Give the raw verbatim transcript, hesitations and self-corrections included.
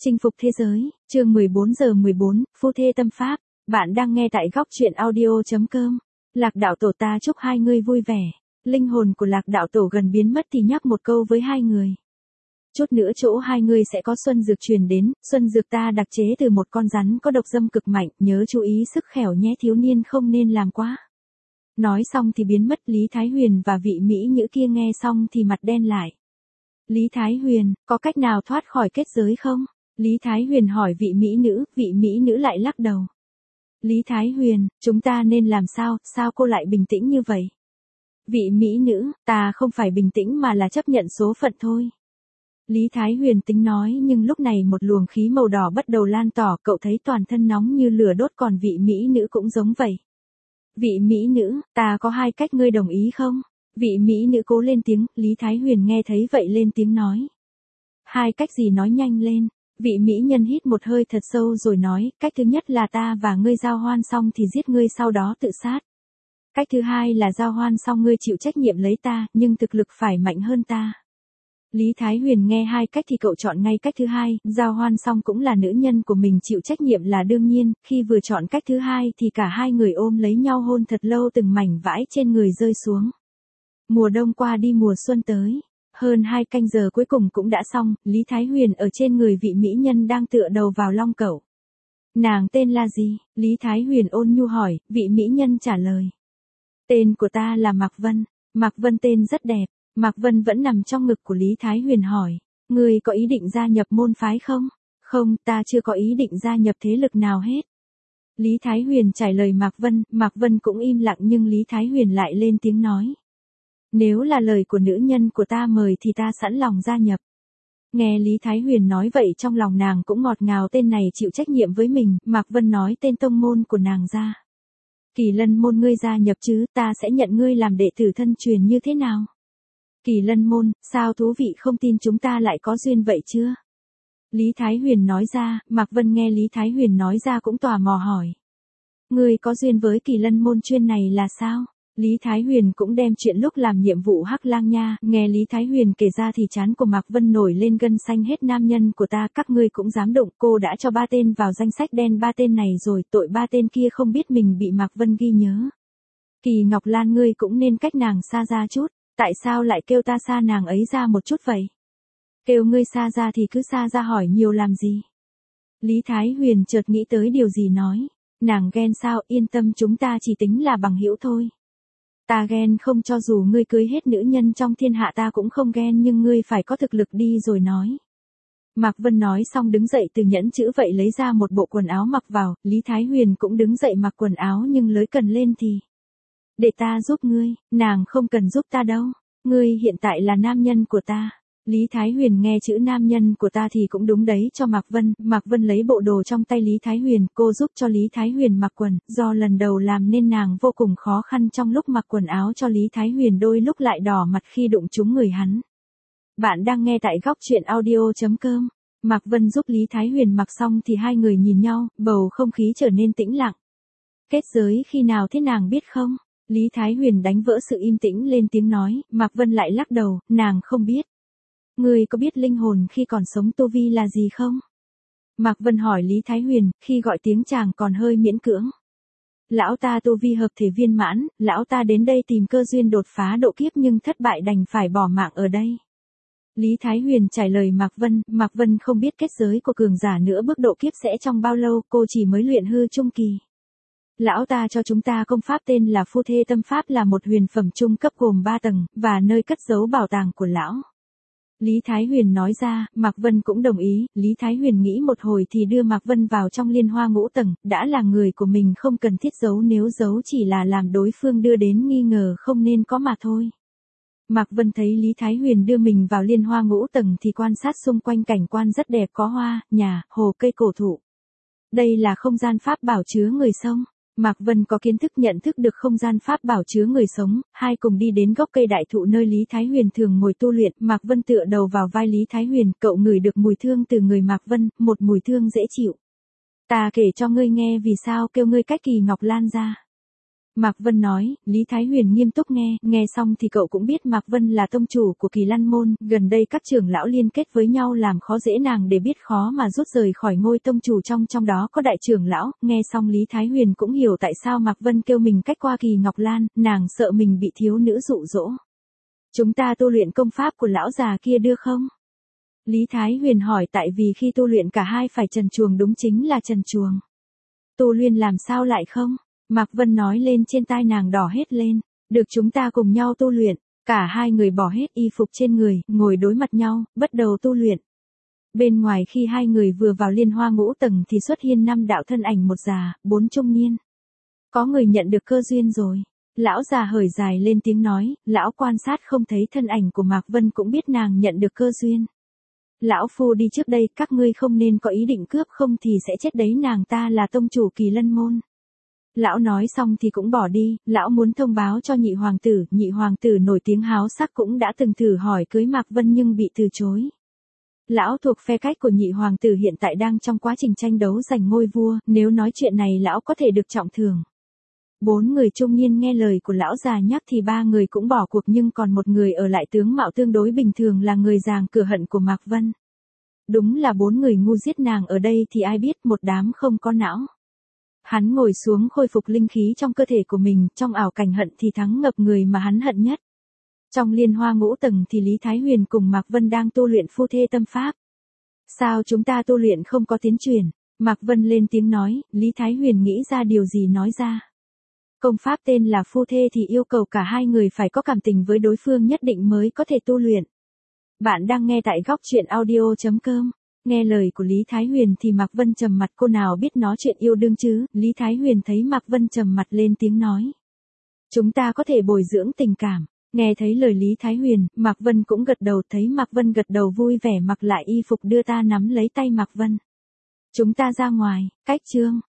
Chinh phục thế giới, chương mười bốn giờ mười bốn, phu thê tâm pháp. Bạn đang nghe tại góc truyện audio.com. Lạc đạo tổ ta chúc hai người vui vẻ. Linh hồn của lạc đạo tổ gần biến mất thì nhắc một câu với hai người. Chút nữa chỗ hai người sẽ có xuân dược truyền đến, xuân dược ta đặc chế từ một con rắn có độc dâm cực mạnh, nhớ chú ý sức khỏe nhé, thiếu niên không nên làm quá. Nói xong thì biến mất. Lý Thái Huyền và vị mỹ nữ kia nghe xong thì mặt đen lại. Lý Thái Huyền, có cách nào thoát khỏi kết giới không? Lý Thái Huyền hỏi vị mỹ nữ, vị mỹ nữ lại lắc đầu. Lý Thái Huyền, chúng ta nên làm sao, sao cô lại bình tĩnh như vậy? Vị mỹ nữ, ta không phải bình tĩnh mà là chấp nhận số phận thôi. Lý Thái Huyền tính nói, nhưng lúc này một luồng khí màu đỏ bắt đầu lan tỏa, cậu thấy toàn thân nóng như lửa đốt, còn vị mỹ nữ cũng giống vậy. Vị mỹ nữ, ta có hai cách, ngươi đồng ý không? Vị mỹ nữ cố lên tiếng. Lý Thái Huyền nghe thấy vậy lên tiếng nói. Hai cách gì, nói nhanh lên. Vị mỹ nhân hít một hơi thật sâu rồi nói, cách thứ nhất là ta và ngươi giao hoan xong thì giết ngươi, sau đó tự sát. Cách thứ hai là giao hoan xong ngươi chịu trách nhiệm lấy ta, nhưng thực lực phải mạnh hơn ta. Lý Thái Huyền nghe hai cách thì cậu chọn ngay cách thứ hai, giao hoan xong cũng là nữ nhân của mình, chịu trách nhiệm là đương nhiên. Khi vừa chọn cách thứ hai thì cả hai người ôm lấy nhau hôn thật lâu, từng mảnh vải trên người rơi xuống. Mùa đông qua đi, mùa xuân tới. Hơn hai canh giờ cuối cùng cũng đã xong. Lý Thái Huyền ở trên người vị mỹ nhân đang tựa đầu vào long cẩu. Nàng tên là gì? Lý Thái Huyền ôn nhu hỏi. Vị mỹ nhân trả lời. Tên của ta là Mạc Vân. Mạc Vân tên rất đẹp. Mạc Vân vẫn nằm trong ngực của Lý Thái Huyền hỏi. Ngươi có ý định gia nhập môn phái không? Không, ta chưa có ý định gia nhập thế lực nào hết. Lý Thái Huyền trả lời Mạc Vân. Mạc Vân cũng im lặng, nhưng Lý Thái Huyền lại lên tiếng nói. Nếu là lời của nữ nhân của ta mời thì ta sẵn lòng gia nhập. Nghe Lý Thái Huyền nói vậy trong lòng nàng cũng ngọt ngào, tên này chịu trách nhiệm với mình. Mạc Vân nói tên tông môn của nàng ra. Kỳ Lân môn, ngươi gia nhập chứ, ta sẽ nhận ngươi làm đệ tử thân truyền như thế nào? Kỳ Lân môn, sao thú vị, không tin chúng ta lại có duyên vậy chưa? Lý Thái Huyền nói ra. Mạc Vân nghe Lý Thái Huyền nói ra cũng tò mò hỏi. Ngươi có duyên với Kỳ Lân môn chuyên này là sao? Lý Thái Huyền cũng đem chuyện lúc làm nhiệm vụ Hắc Lang Nha, nghe Lý Thái Huyền kể ra thì trán của Mạc Vân nổi lên gân xanh hết. Nam nhân của ta, các ngươi cũng dám đụng, cô đã cho ba tên vào danh sách đen ba tên này rồi, tội ba tên kia không biết mình bị Mạc Vân ghi nhớ. Kỳ Ngọc Lan, ngươi cũng nên cách nàng xa ra chút, tại sao lại kêu ta xa nàng ấy ra một chút vậy? Kêu ngươi xa ra thì cứ xa ra, hỏi nhiều làm gì? Lý Thái Huyền chợt nghĩ tới điều gì nói. Nàng ghen sao? Yên tâm, chúng ta chỉ tính là bằng hữu thôi. Ta ghen không, cho dù ngươi cưới hết nữ nhân trong thiên hạ ta cũng không ghen, nhưng ngươi phải có thực lực đi rồi nói. Mạc Vân nói xong đứng dậy từ nhẫn chữ vậy lấy ra một bộ quần áo mặc vào. Lý Thái Huyền cũng đứng dậy mặc quần áo, nhưng lới cần lên thì. Để ta giúp ngươi. Nàng không cần giúp ta đâu. Ngươi hiện tại là nam nhân của ta. Lý Thái Huyền nghe chữ nam nhân của ta thì cũng đúng đấy cho Mạc Vân. Mạc Vân lấy bộ đồ trong tay Lý Thái Huyền, cô giúp cho Lý Thái Huyền mặc quần, do lần đầu làm nên nàng vô cùng khó khăn trong lúc mặc quần áo cho Lý Thái Huyền, đôi lúc lại đỏ mặt khi đụng trúng người hắn. Bạn đang nghe tại góc truyện audio.com. Mạc Vân giúp Lý Thái Huyền mặc xong thì hai người nhìn nhau, bầu không khí trở nên tĩnh lặng. Kết giới khi nào thế nàng biết không? Lý Thái Huyền đánh vỡ sự im tĩnh lên tiếng nói. Mạc Vân lại lắc đầu, nàng không biết. Ngươi có biết linh hồn khi còn sống tu vi là gì không? Mạc Vân hỏi Lý Thái Huyền, khi gọi tiếng chàng còn hơi miễn cưỡng. Lão ta tu vi hợp thể viên mãn, lão ta đến đây tìm cơ duyên đột phá độ kiếp nhưng thất bại đành phải bỏ mạng ở đây. Lý Thái Huyền trả lời Mạc Vân. Mạc Vân không biết kết giới của cường giả nữa bước độ kiếp sẽ trong bao lâu, cô chỉ mới luyện hư trung kỳ. Lão ta cho chúng ta công pháp tên là phu thê tâm pháp, là một huyền phẩm trung cấp gồm ba tầng, và nơi cất giấu bảo tàng của lão. Lý Thái Huyền nói ra. Mạc Vân cũng đồng ý. Lý Thái Huyền nghĩ một hồi thì đưa Mạc Vân vào trong liên hoa ngũ tầng, đã là người của mình không cần thiết giấu, nếu giấu chỉ là làm đối phương đưa đến nghi ngờ không nên có mà thôi. Mạc Vân thấy Lý Thái Huyền đưa mình vào liên hoa ngũ tầng thì quan sát xung quanh cảnh quan rất đẹp, có hoa, nhà, hồ, cây cổ thụ. Đây là không gian pháp bảo chứa người sống. Mạc Vân có kiến thức nhận thức được không gian pháp bảo chứa người sống, hai cùng đi đến gốc cây đại thụ nơi Lý Thái Huyền thường ngồi tu luyện. Mạc Vân tựa đầu vào vai Lý Thái Huyền, cậu ngửi được mùi thương từ người Mạc Vân, một mùi thương dễ chịu. Ta kể cho ngươi nghe vì sao kêu ngươi cách Kỳ Ngọc Lan ra. Mạc Vân nói, Lý Thái Huyền nghiêm túc nghe, nghe xong thì cậu cũng biết Mạc Vân là tông chủ của Kỳ Lân Môn, gần đây các trưởng lão liên kết với nhau làm khó dễ nàng để biết khó mà rút rời khỏi ngôi tông chủ, trong trong đó có đại trưởng lão. Nghe xong Lý Thái Huyền cũng hiểu tại sao Mạc Vân kêu mình cách qua Kỳ Ngọc Lan, nàng sợ mình bị thiếu nữ dụ dỗ. Chúng ta tu luyện công pháp của lão già kia đưa không? Lý Thái Huyền hỏi, tại vì khi tu luyện cả hai phải trần truồng, đúng chính là trần truồng. Tu luyện làm sao lại không? Mạc Vân nói lên, trên tai nàng đỏ hết lên. Được, chúng ta cùng nhau tu luyện. Cả hai người bỏ hết y phục trên người, ngồi đối mặt nhau, bắt đầu tu luyện. Bên ngoài khi hai người vừa vào liên hoa ngũ tầng thì xuất hiện năm đạo thân ảnh, một già, bốn trung niên. Có người nhận được cơ duyên rồi. Lão già hởi dài lên tiếng nói, lão quan sát không thấy thân ảnh của Mạc Vân cũng biết nàng nhận được cơ duyên. Lão phu đi trước đây, các ngươi không nên có ý định cướp, không thì sẽ chết đấy, nàng ta là tông chủ Kỳ Lân Môn. Lão nói xong thì cũng bỏ đi, lão muốn thông báo cho nhị hoàng tử, nhị hoàng tử nổi tiếng háo sắc cũng đã từng thử hỏi cưới Mạc Vân nhưng bị từ chối. Lão thuộc phe cách của nhị hoàng tử hiện tại đang trong quá trình tranh đấu giành ngôi vua, nếu nói chuyện này lão có thể được trọng thưởng. Bốn người trung niên nghe lời của lão già nhắc thì ba người cũng bỏ cuộc, nhưng còn một người ở lại, tướng mạo tương đối bình thường, là người giàng cửa hận của Mạc Vân. Đúng là bốn người ngu, giết nàng ở đây thì ai biết, một đám không có não. Hắn ngồi xuống khôi phục linh khí trong cơ thể của mình, trong ảo cảnh hận thì thắng ngập người mà hắn hận nhất. Trong liên hoa ngũ tầng thì Lý Thái Huyền cùng Mạc Vân đang tu luyện phu thê tâm pháp. Sao chúng ta tu luyện không có tiến triển? Mạc Vân lên tiếng nói, Lý Thái Huyền nghĩ ra điều gì nói ra. Công pháp tên là phu thê thì yêu cầu cả hai người phải có cảm tình với đối phương nhất định mới có thể tu luyện. Bạn đang nghe tại góc truyện audio chấm com. Nghe lời của Lý Thái Huyền thì Mạc Vân trầm mặt, cô nào biết nói chuyện yêu đương chứ. Lý Thái Huyền thấy Mạc Vân trầm mặt lên tiếng nói. Chúng ta có thể bồi dưỡng tình cảm. Nghe thấy lời Lý Thái Huyền, Mạc Vân cũng gật đầu, thấy Mạc Vân gật đầu vui vẻ mặc lại y phục đưa ta nắm lấy tay Mạc Vân. Chúng ta ra ngoài, cách chương.